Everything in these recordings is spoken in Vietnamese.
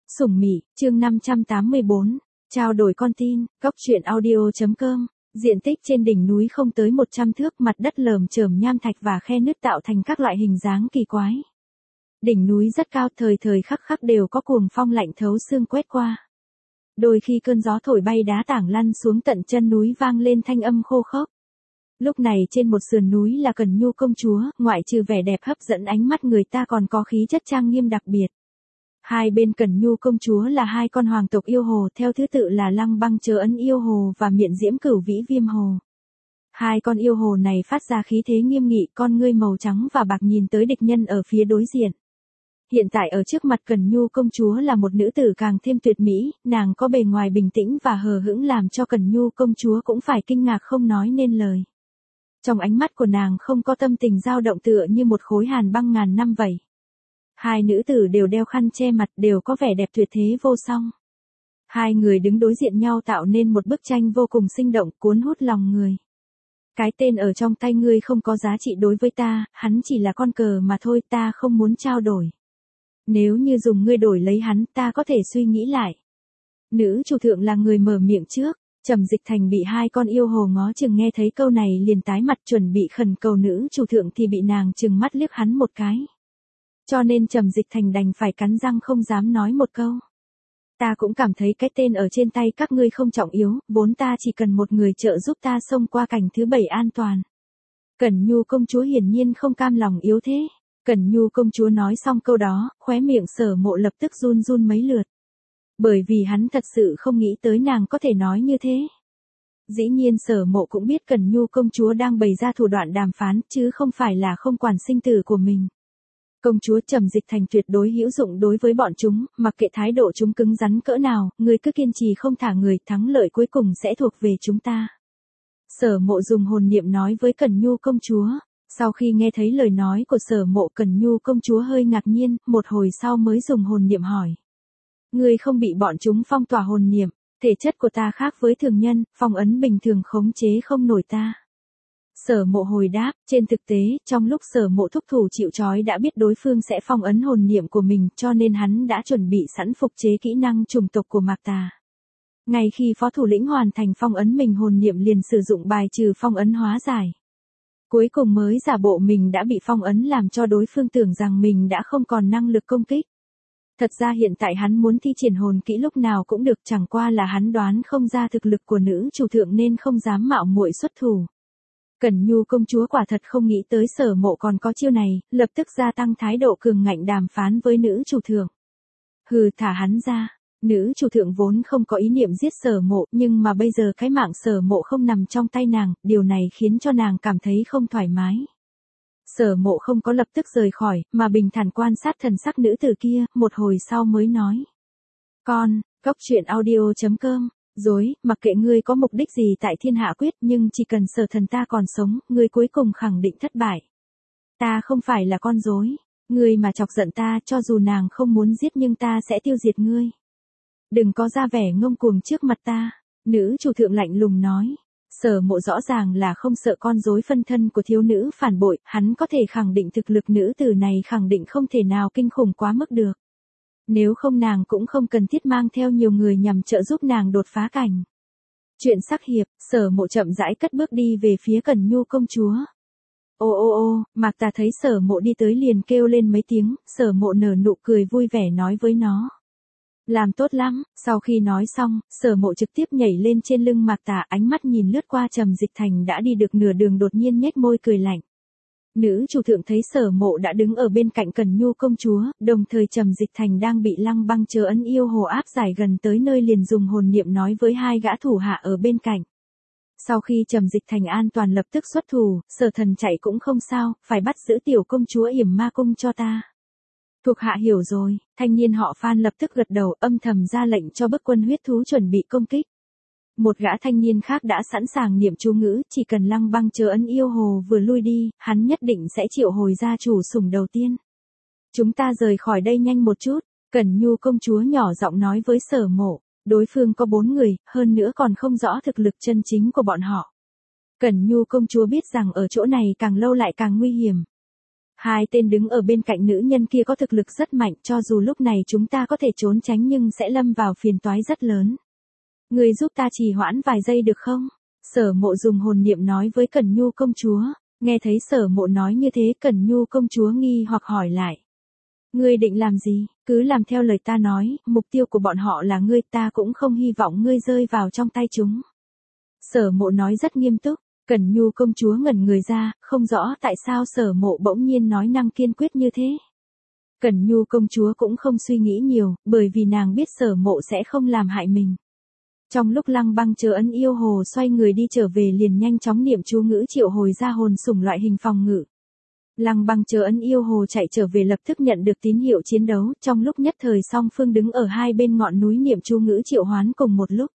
Sủng Mị, chương 584, trao đổi con tin, góc truyện audio.com, diện tích trên đỉnh núi không tới 100 thước, mặt đất lởm chởm nham thạch và khe nứt tạo thành các loại hình dáng kỳ quái. Đỉnh núi rất cao, thời thời khắc khắc đều có cuồng phong lạnh thấu xương quét qua. Đôi khi cơn gió thổi bay đá tảng lăn xuống tận chân núi vang lên thanh âm khô khốc. Lúc này trên một sườn núi là Cẩn Nhu công chúa, ngoại trừ vẻ đẹp hấp dẫn ánh mắt người ta còn có khí chất trang nghiêm đặc biệt. Hai bên Cẩn Nhu công chúa là hai con hoàng tộc yêu hồ, theo thứ tự là Lăng Băng Chớ Ấn yêu hồ và Miện Diễm Cửu Vĩ Viêm hồ. Hai con yêu hồ này phát ra khí thế nghiêm nghị, con ngươi màu trắng và bạc nhìn tới địch nhân ở phía đối diện. Hiện tại ở trước mặt Cẩn Nhu công chúa là một nữ tử càng thêm tuyệt mỹ, nàng có bề ngoài bình tĩnh và hờ hững làm cho Cẩn Nhu công chúa cũng phải kinh ngạc không nói nên lời. Trong ánh mắt của nàng không có tâm tình dao động, tựa như một khối hàn băng ngàn năm vậy. Hai nữ tử đều đeo khăn che mặt, đều có vẻ đẹp tuyệt thế vô song. Hai người đứng đối diện nhau tạo nên một bức tranh vô cùng sinh động, cuốn hút lòng người. Cái tên ở trong tay ngươi không có giá trị đối với ta, hắn chỉ là con cờ mà thôi, ta không muốn trao đổi. Nếu như dùng ngươi đổi lấy hắn, ta có thể suy nghĩ lại. Nữ chủ thượng là người mở miệng trước. Trầm Dịch Thành bị hai con yêu hồ ngó chừng, nghe thấy câu này liền tái mặt, chuẩn bị khẩn cầu nữ chủ thượng thì bị nàng chừng mắt liếc hắn một cái. Cho nên Trầm Dịch Thành đành phải cắn răng không dám nói một câu. Ta cũng cảm thấy cái tên ở trên tay các ngươi không trọng yếu, vốn ta chỉ cần một người trợ giúp ta xông qua cảnh thứ 7 an toàn. Cẩn Nhu công chúa hiển nhiên không cam lòng yếu thế. Cẩn Nhu công chúa nói xong câu đó, khóe miệng Sở Mộ lập tức run run mấy lượt. Bởi vì hắn thật sự không nghĩ tới nàng có thể nói như thế. Dĩ nhiên Sở Mộ cũng biết Cẩn Nhu công chúa đang bày ra thủ đoạn đàm phán, chứ không phải là không quản sinh tử của mình. Công chúa, Trầm Dịch Thành tuyệt đối hữu dụng đối với bọn chúng, mặc kệ thái độ chúng cứng rắn cỡ nào, người cứ kiên trì không thả người, thắng lợi cuối cùng sẽ thuộc về chúng ta. Sở Mộ dùng hồn niệm nói với Cẩn Nhu công chúa. Sau khi nghe thấy lời nói của Sở Mộ, Cẩn Nhu công chúa hơi ngạc nhiên, một hồi sau mới dùng hồn niệm hỏi. Ngươi không bị bọn chúng phong tỏa hồn niệm, thể chất của ta khác với thường nhân, phong ấn bình thường khống chế không nổi ta. Sở Mộ hồi đáp, trên thực tế, trong lúc Sở Mộ thúc thủ chịu trói đã biết đối phương sẽ phong ấn hồn niệm của mình, cho nên hắn đã chuẩn bị sẵn phục chế kỹ năng chủng tộc của Mạc Tà. Ngay khi phó thủ lĩnh hoàn thành phong ấn mình, hồn niệm liền sử dụng bài trừ phong ấn hóa giải. Cuối cùng mới giả bộ mình đã bị phong ấn, làm cho đối phương tưởng rằng mình đã không còn năng lực công kích. Thật ra hiện tại hắn muốn thi triển hồn kỹ lúc nào cũng được, chẳng qua là hắn đoán không ra thực lực của nữ chủ thượng nên không dám mạo muội xuất thủ. Cẩn Nhu công chúa quả thật không nghĩ tới Sở Mộ còn có chiêu này, lập tức gia tăng thái độ cường ngạnh đàm phán với nữ chủ thượng. Hừ, thả hắn ra. Nữ chủ thượng vốn không có ý niệm giết Sở Mộ, nhưng mà bây giờ cái mạng Sở Mộ không nằm trong tay nàng, điều này khiến cho nàng cảm thấy không thoải mái. Sở Mộ không có lập tức rời khỏi, mà bình thản quan sát thần sắc nữ tử kia, một hồi sau mới nói. Con, góc truyện audio.com, dối, mặc kệ ngươi có mục đích gì tại Thiên Hạ Quyết, nhưng chỉ cần Sở thần ta còn sống, ngươi cuối cùng khẳng định thất bại. Ta không phải là con rối, ngươi mà chọc giận ta, cho dù nàng không muốn giết nhưng ta sẽ tiêu diệt ngươi. Đừng có ra vẻ ngông cuồng trước mặt ta, nữ chủ thượng lạnh lùng nói. Sở Mộ rõ ràng là không sợ con rối phân thân của thiếu nữ phản bội, hắn có thể khẳng định thực lực nữ tử này khẳng định không thể nào kinh khủng quá mức được. Nếu không nàng cũng không cần thiết mang theo nhiều người nhằm trợ giúp nàng đột phá cảnh. Chuyện sắc hiệp, Sở Mộ chậm rãi cất bước đi về phía Cẩn Nhu công chúa. Ô ô ô, Mạc Tà thấy Sở Mộ đi tới liền kêu lên mấy tiếng, Sở Mộ nở nụ cười vui vẻ nói với nó. Làm tốt lắm. Sau khi nói xong, Sở Mộ trực tiếp nhảy lên trên lưng Mạc Tà, ánh mắt nhìn lướt qua Trầm Dịch Thành đã đi được nửa đường, đột nhiên nhếch môi cười lạnh. Nữ chủ thượng thấy Sở Mộ đã đứng ở bên cạnh Cẩn Nhu công chúa, đồng thời Trầm Dịch Thành đang bị Lăng Băng Chớ Ấn yêu hồ áp giải gần tới nơi, liền dùng hồn niệm nói với hai gã thủ hạ ở bên cạnh. Sau khi Trầm Dịch Thành an toàn lập tức xuất thủ, Sở thần chạy cũng không sao, phải bắt giữ tiểu công chúa Yểm Ma Cung cho ta. Thuộc hạ hiểu rồi, thanh niên họ Phan lập tức gật đầu, âm thầm ra lệnh cho bức quân huyết thú chuẩn bị công kích. Một gã thanh niên khác đã sẵn sàng niệm chú ngữ, chỉ cần Lăng Băng Chớ Ấn yêu hồ vừa lui đi, hắn nhất định sẽ triệu hồi ra chủ sủng đầu tiên. Chúng ta rời khỏi đây nhanh một chút, Cẩn Nhu công chúa nhỏ giọng nói với Sở Mộ, đối phương có 4 người, hơn nữa còn không rõ thực lực chân chính của bọn họ. Cẩn Nhu công chúa biết rằng ở chỗ này càng lâu lại càng nguy hiểm. Hai tên đứng ở bên cạnh nữ nhân kia có thực lực rất mạnh, cho dù lúc này chúng ta có thể trốn tránh nhưng sẽ lâm vào phiền toái rất lớn. Người giúp ta trì hoãn vài giây được không? Sở Mộ dùng hồn niệm nói với Cẩn Nhu công chúa. Nghe thấy Sở Mộ nói như thế, Cẩn Nhu công chúa nghi hoặc hỏi lại. Ngươi định làm gì? Cứ làm theo lời ta nói, mục tiêu của bọn họ là ngươi, ta cũng không hy vọng ngươi rơi vào trong tay chúng. Sở Mộ nói rất nghiêm túc. Cẩn Nhu công chúa ngẩn người ra, không rõ tại sao Sở Mộ bỗng nhiên nói năng kiên quyết như thế. Cẩn Nhu công chúa cũng không suy nghĩ nhiều, bởi vì nàng biết Sở Mộ sẽ không làm hại mình. Trong lúc Lăng Băng chờ ấn yêu hồ xoay người đi trở về liền nhanh chóng niệm chú ngữ triệu hồi ra hồn sủng loại hình phòng ngự. Lăng Băng chờ ấn yêu hồ chạy trở về lập tức nhận được tín hiệu chiến đấu, trong lúc nhất thời song phương đứng ở hai bên ngọn núi niệm chú ngữ triệu hoán cùng một lúc.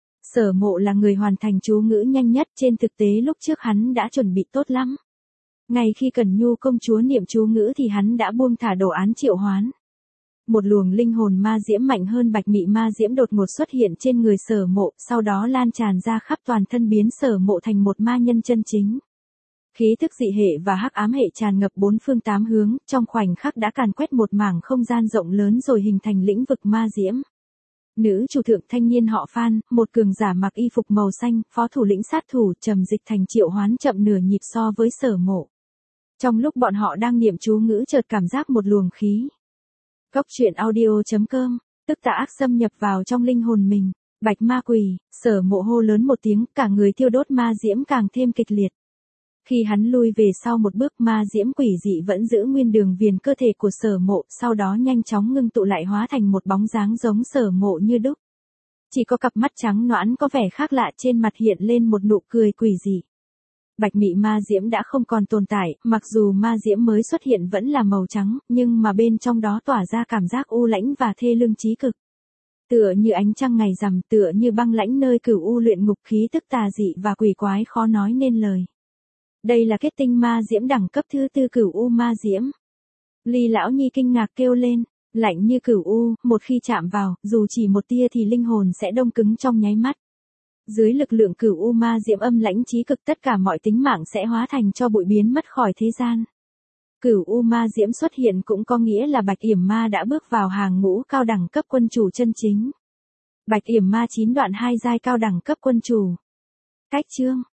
Sở Mộ là người hoàn thành chú ngữ nhanh nhất, trên thực tế lúc trước hắn đã chuẩn bị tốt lắm. Ngay khi Cẩn Nhu công chúa niệm chú ngữ thì hắn đã buông thả đồ án triệu hoán. Một luồng linh hồn ma diễm mạnh hơn bạch mị ma diễm đột ngột xuất hiện trên người Sở Mộ, sau đó lan tràn ra khắp toàn thân biến Sở Mộ thành một ma nhân chân chính. Khí thức dị hệ và hắc ám hệ tràn ngập bốn phương tám hướng, trong khoảnh khắc đã càn quét một mảng không gian rộng lớn rồi hình thành lĩnh vực ma diễm. Nữ chủ thượng thanh niên họ Phan, một cường giả mặc y phục màu xanh, phó thủ lĩnh sát thủ, trầm dịch thành triệu hoán chậm nửa nhịp so với Sở Mộ. Trong lúc bọn họ đang niệm chú ngữ chợt cảm giác một luồng khí. Góc truyện audio.com, tức tà ác xâm nhập vào trong linh hồn mình. Bạch ma quỷ, Sở Mộ hô lớn một tiếng, cả người thiêu đốt ma diễm càng thêm kịch liệt. Khi hắn lui về sau một bước, ma diễm quỷ dị vẫn giữ nguyên đường viền cơ thể của Sở Mộ, sau đó nhanh chóng ngưng tụ lại hóa thành một bóng dáng giống Sở Mộ như đúc. Chỉ có cặp mắt trắng nõn có vẻ khác lạ, trên mặt hiện lên một nụ cười quỷ dị. Bạch mị ma diễm đã không còn tồn tại, mặc dù ma diễm mới xuất hiện vẫn là màu trắng, nhưng mà bên trong đó tỏa ra cảm giác u lãnh và thê lương chí cực. Tựa như ánh trăng ngày rằm, tựa như băng lãnh nơi cửu u luyện ngục, khí tức tà dị và quỷ quái khó nói nên lời. Đây là kết tinh ma diễm đẳng cấp thứ 4 cửu u ma diễm. Ly lão nhi kinh ngạc kêu lên, lạnh như cửu u, một khi chạm vào, dù chỉ một tia thì linh hồn sẽ đông cứng trong nháy mắt. Dưới lực lượng cửu u ma diễm âm lãnh chí cực, tất cả mọi tính mạng sẽ hóa thành cho bụi biến mất khỏi thế gian. Cửu u ma diễm xuất hiện cũng có nghĩa là Bạch Yểm Ma đã bước vào hàng ngũ cao đẳng cấp quân chủ chân chính. Bạch Yểm Ma 9 đoạn 2 giai cao đẳng cấp quân chủ. Cách chương